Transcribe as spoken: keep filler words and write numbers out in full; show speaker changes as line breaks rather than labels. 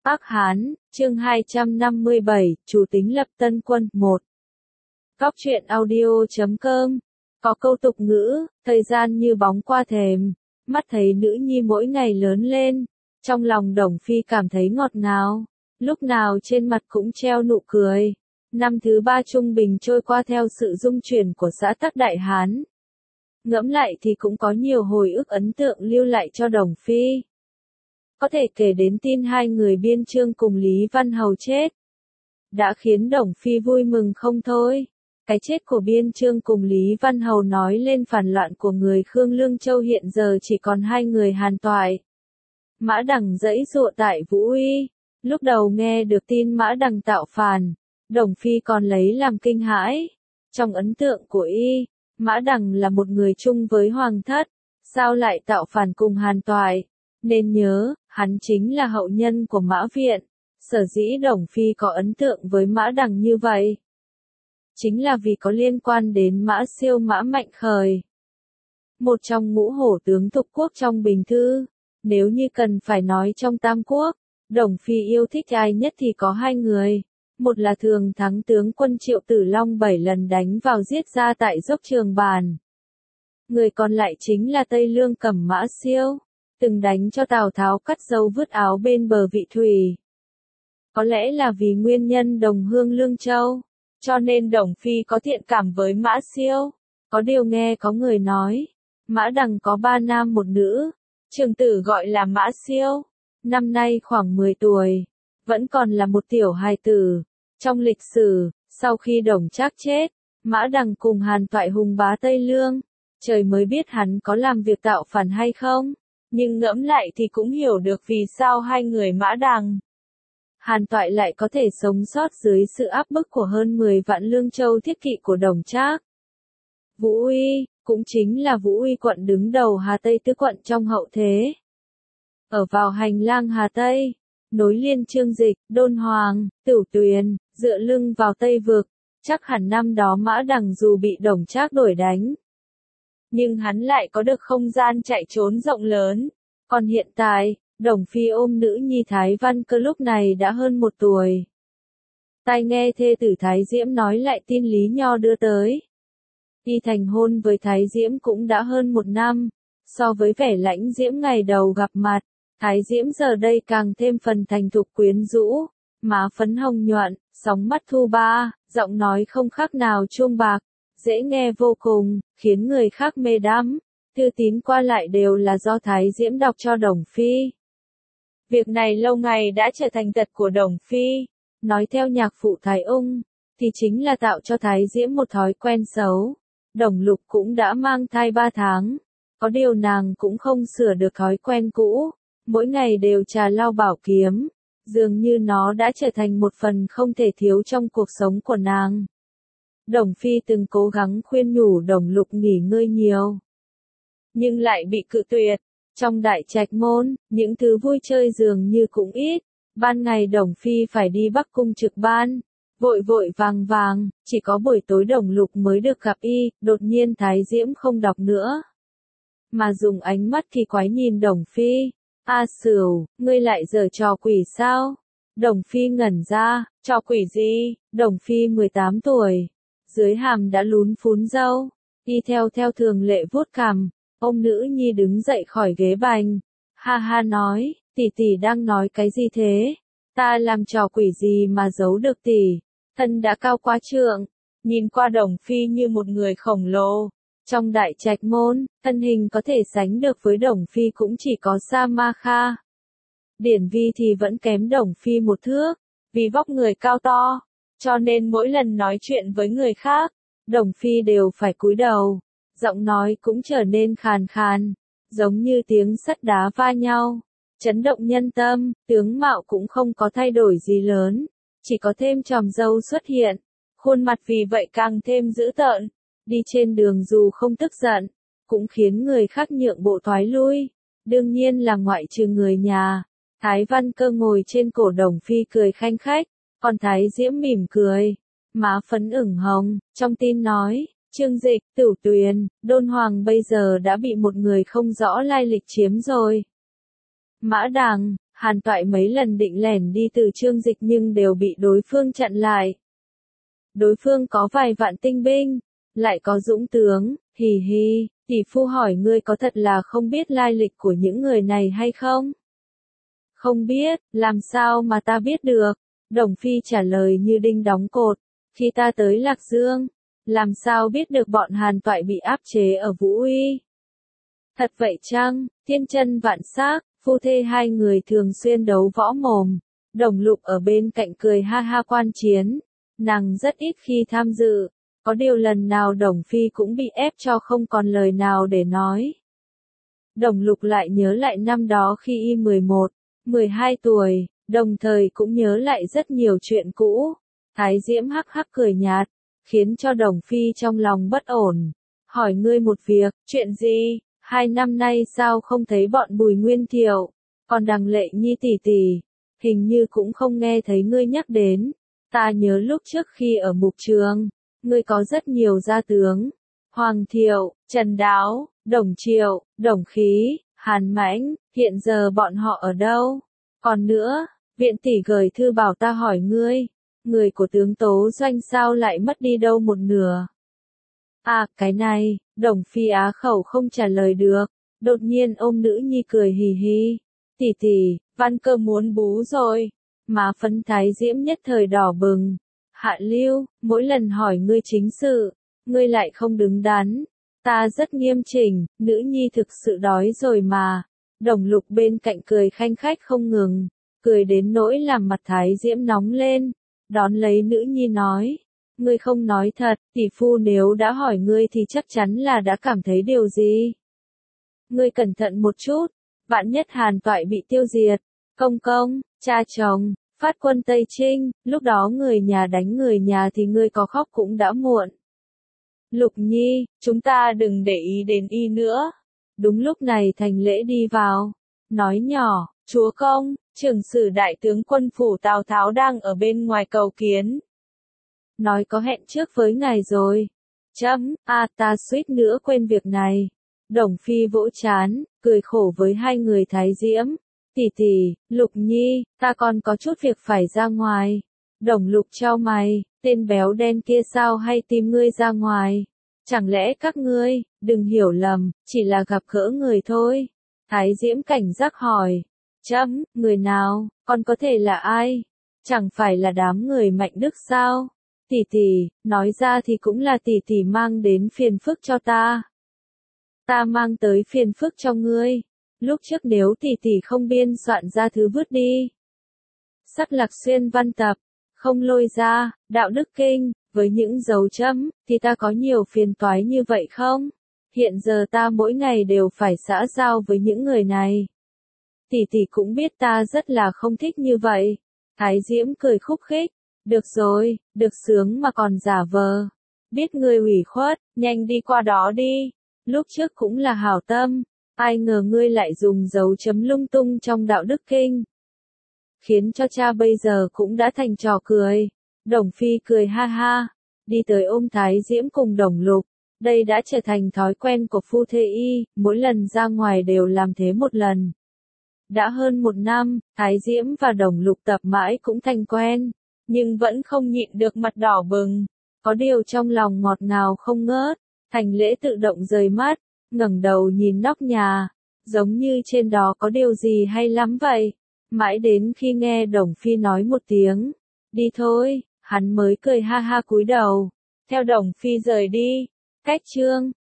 Ác Hán, chương hai trăm năm mươi bảy, Chủ tính lập tân quân, một. Góc truyện audio chấm com. Có câu tục ngữ, thời gian như bóng qua thềm, mắt thấy nữ nhi mỗi ngày lớn lên, trong lòng Đồng Phi cảm thấy ngọt ngào, lúc nào trên mặt cũng treo nụ cười. Năm thứ ba trung bình trôi qua theo sự dung chuyển của xã Tắc Đại Hán. Ngẫm lại thì cũng có nhiều hồi ức ấn tượng lưu lại cho Đồng Phi. Có thể kể đến tin hai người Biên Chương cùng Lý Văn Hầu chết, đã khiến Đồng Phi vui mừng không thôi. Cái chết của Biên Chương cùng Lý Văn Hầu nói lên phản loạn của người Khương Lương Châu hiện giờ chỉ còn hai người Hàn Toại. Mã Đằng giãy giụa tại Vũ Uy, lúc đầu nghe được tin Mã Đằng tạo phản, Đồng Phi còn lấy làm kinh hãi. Trong ấn tượng của y, Mã Đằng là một người chung với Hoàng thất, sao lại tạo phản cùng Hàn Toại? Nên nhớ, hắn chính là hậu nhân của Mã Viện. Sở dĩ Đồng Phi có ấn tượng với Mã Đằng như vậy, chính là vì có liên quan đến Mã Siêu Mã Mạnh Khởi, một trong ngũ hổ tướng thuộc quốc trong Bình Thư. Nếu như cần phải nói trong Tam Quốc, Đồng Phi yêu thích ai nhất thì có hai người. Một là thường thắng tướng quân Triệu Tử Long bảy lần đánh vào giết ra tại dốc Trường Bàn. Người còn lại chính là Tây Lương Cầm Mã Siêu, từng đánh cho Tào Tháo cắt râu vứt áo bên bờ Vị Thủy. Có lẽ là vì nguyên nhân đồng hương Lương Châu, cho nên Đồng Phi có thiện cảm với Mã Siêu. Có điều nghe có người nói, Mã Đằng có ba nam một nữ, trưởng tử gọi là Mã Siêu, năm nay khoảng mười tuổi, vẫn còn là một tiểu hài tử. Trong lịch sử, sau khi Đồng Trác chết, Mã Đằng cùng Hàn Toại hùng bá Tây Lương, trời mới biết hắn có làm việc tạo phản hay không. Nhưng ngẫm lại thì cũng hiểu được vì sao hai người Mã Đằng, Hàn Toại lại có thể sống sót dưới sự áp bức của hơn mười vạn Lương Châu thiết kỵ của Đồng Trác. Vũ Uy, cũng chính là Vũ Uy quận đứng đầu Hà Tây tứ quận trong hậu thế. Ở vào hành lang Hà Tây, nối liền Chương Dịch, Đôn Hoàng, Tửu Tuyền, dựa lưng vào Tây Vực, chắc hẳn năm đó Mã Đằng dù bị Đồng Trác đuổi đánh, nhưng hắn lại có được không gian chạy trốn rộng lớn. Còn hiện tại, Đồng Phi ôm nữ nhi Thái Văn Cơ lúc này đã hơn một tuổi. Tai nghe thê tử Thái Diễm nói lại tin Lý Nho đưa tới. Y thành hôn với Thái Diễm cũng đã hơn một năm, so với vẻ lãnh diễm ngày đầu gặp mặt, Thái Diễm giờ đây càng thêm phần thành thục quyến rũ, má phấn hồng nhuận, sóng mắt thu ba, giọng nói không khác nào chuông bạc, dễ nghe vô cùng, khiến người khác mê đắm. Thư tín qua lại đều là do Thái Diễm đọc cho Đồng Phi. Việc này lâu ngày đã trở thành tật của Đồng Phi. Nói theo nhạc phụ Thái Ung, thì chính là tạo cho Thái Diễm một thói quen xấu. Đồng Lục cũng đã mang thai ba tháng. Có điều nàng cũng không sửa được thói quen cũ. Mỗi ngày đều trà lau bảo kiếm. Dường như nó đã trở thành một phần không thể thiếu trong cuộc sống của nàng. Đồng Phi từng cố gắng khuyên nhủ Đồng Lục nghỉ ngơi nhiều, nhưng lại bị cự tuyệt. Trong đại trạch môn, những thứ vui chơi dường như cũng ít. Ban ngày Đồng Phi phải đi Bắc Cung trực ban, vội vội vàng vàng, chỉ có buổi tối Đồng Lục mới được gặp y. Đột nhiên Thái Diễm không đọc nữa, mà dùng ánh mắt kỳ quái nhìn Đồng Phi. A Sửu, ngươi lại giở trò quỷ sao? Đồng Phi ngẩn ra, trò quỷ gì? Đồng Phi mười tám tuổi, dưới hàm đã lún phún râu, y theo theo thường lệ vuốt cằm. Ông nữ nhi đứng dậy khỏi ghế bành, ha ha nói, tỷ tỷ đang nói cái gì thế? Ta làm trò quỷ gì mà giấu được tỷ? Thân đã cao quá trượng, nhìn qua Đồng Phi như một người khổng lồ. Trong đại trạch môn, thân hình có thể sánh được với Đồng Phi cũng chỉ có Sa Ma Kha. Điển Vi thì vẫn kém Đồng Phi một thước, vì vóc người cao to, cho nên mỗi lần nói chuyện với người khác, Đồng Phi đều phải cúi đầu. Giọng nói cũng trở nên khàn khàn, giống như tiếng sắt đá va nhau, chấn động nhân tâm. Tướng mạo cũng không có thay đổi gì lớn, chỉ có thêm chòm râu xuất hiện, khuôn mặt vì vậy càng thêm dữ tợn. Đi trên đường dù không tức giận, cũng khiến người khác nhượng bộ thoái lui, đương nhiên là ngoại trừ người nhà. Thái Văn Cơ ngồi trên cổ Đồng Phi cười khanh khách, còn Thái Diễm mỉm cười, má phấn ửng hồng. Trong tin nói, Chương Dịch, Tửu Tuyền, Đôn Hoàng bây giờ đã bị một người không rõ lai lịch chiếm rồi. Mã Đằng, Hàn Toại mấy lần định lẻn đi từ Trương Dịch nhưng đều bị đối phương chặn lại. Đối phương có vài vạn tinh binh, lại có dũng tướng, hì hì, tỷ phu hỏi ngươi có thật là không biết lai lịch của những người này hay không? Không biết, làm sao mà ta biết được? Đồng Phi trả lời như đinh đóng cột, khi ta tới Lạc Dương, làm sao biết được bọn Hàn Toại bị áp chế ở Vũ Uy? Thật vậy chăng? Thiên chân vạn sắc, phu thê hai người thường xuyên đấu võ mồm. Đồng Lục ở bên cạnh cười ha ha quan chiến. Nàng rất ít khi tham dự, có điều lần nào Đồng Phi cũng bị ép cho không còn lời nào để nói. Đồng Lục lại nhớ lại năm đó khi y mười một, mười hai tuổi, đồng thời cũng nhớ lại rất nhiều chuyện cũ. Thái Diễm hắc hắc cười nhạt, khiến cho Đồng Phi trong lòng bất ổn. Hỏi ngươi một việc, chuyện gì? Hai năm nay sao không thấy bọn Bùi Nguyên Thiệu, còn Đằng Lệ Nhi tỷ tỷ, hình như cũng không nghe thấy ngươi nhắc đến. Ta nhớ lúc trước khi ở Mục Trường, ngươi có rất nhiều gia tướng. Hoàng Thiệu, Trần Đáo, Đồng Triệu, Đồng Khí, Hàn Mãnh, hiện giờ bọn họ ở đâu? Còn nữa, viện tỷ gửi thư bảo ta hỏi ngươi, người của tướng Tố Doanh sao lại mất đi đâu một nửa? À, cái này, Đồng Phi á khẩu không trả lời được, đột nhiên ôm nữ nhi cười hì hì. Tỷ tỷ, Văn Cơ muốn bú rồi. Má phấn Thái Diễm nhất thời đỏ bừng. Hạ Lưu, mỗi lần hỏi ngươi chính sự, ngươi lại không đứng đắn. Ta rất nghiêm chỉnh, nữ nhi thực sự đói rồi mà. Đồng Lục bên cạnh cười khanh khách không ngừng, cười đến nỗi làm mặt Thái Diễm nóng lên. Đón lấy nữ nhi nói, ngươi không nói thật, tỷ phu nếu đã hỏi ngươi thì chắc chắn là đã cảm thấy điều gì. Ngươi cẩn thận một chút, vạn nhất Hàn Toại bị tiêu diệt. Công công, cha chồng, phát quân Tây Trinh, lúc đó người nhà đánh người nhà thì ngươi có khóc cũng đã muộn. Lục Nhi, chúng ta đừng để ý đến y nữa. Đúng lúc này Thành Lễ đi vào, nói nhỏ, chúa công, trưởng sử đại tướng quân phủ Tào Tháo đang ở bên ngoài cầu kiến. Nói có hẹn trước với ngài rồi. Chấm, a ta suýt nữa quên việc này. Đồng Phi vỗ chán, cười khổ với hai người Thái Diễm. Tỷ tỷ, Lục Nhi, ta còn có chút việc phải ra ngoài. Đồng Lục chau mày, tên béo đen kia sao hay tìm ngươi ra ngoài? Chẳng lẽ các ngươi, đừng hiểu lầm, chỉ là gặp gỡ người thôi? Thái Diễm cảnh giác hỏi. Chấm, người nào, còn có thể là ai? Chẳng phải là đám người Mạnh Đức sao? Tỷ tỷ, nói ra thì cũng là tỷ tỷ mang đến phiền phức cho ta. Ta mang tới phiền phức cho ngươi. Lúc trước nếu tỷ tỷ không biên soạn ra thứ vứt đi. Sắc Lạc Xuyên văn tập, không lôi ra, đạo đức kinh, với những dấu chấm, thì ta có nhiều phiền toái như vậy không? Hiện giờ ta mỗi ngày đều phải xã giao với những người này. Tỷ tỷ cũng biết ta rất là không thích như vậy. Thái Diễm cười khúc khích. Được rồi, được sướng mà còn giả vờ. Biết người ủy khuất, nhanh đi qua đó đi. Lúc trước cũng là hảo tâm, ai ngờ ngươi lại dùng dấu chấm lung tung trong đạo đức kinh. Khiến cho cha bây giờ cũng đã thành trò cười. Đồng Phi cười ha ha, đi tới ôm Thái Diễm cùng Đồng Lục. Đây đã trở thành thói quen của phu thê y, mỗi lần ra ngoài đều làm thế một lần. Đã hơn một năm, Thái Diễm và Đồng Lục tập mãi cũng thành quen, nhưng vẫn không nhịn được mặt đỏ bừng. Có điều trong lòng ngọt ngào không ngớt. Thành Lễ tự động rời mắt, ngẩng đầu nhìn nóc nhà, giống như trên đó có điều gì hay lắm vậy. Mãi đến khi nghe Đồng Phi nói một tiếng, đi thôi, hắn mới cười ha ha cúi đầu, theo Đồng Phi rời đi. Cách chương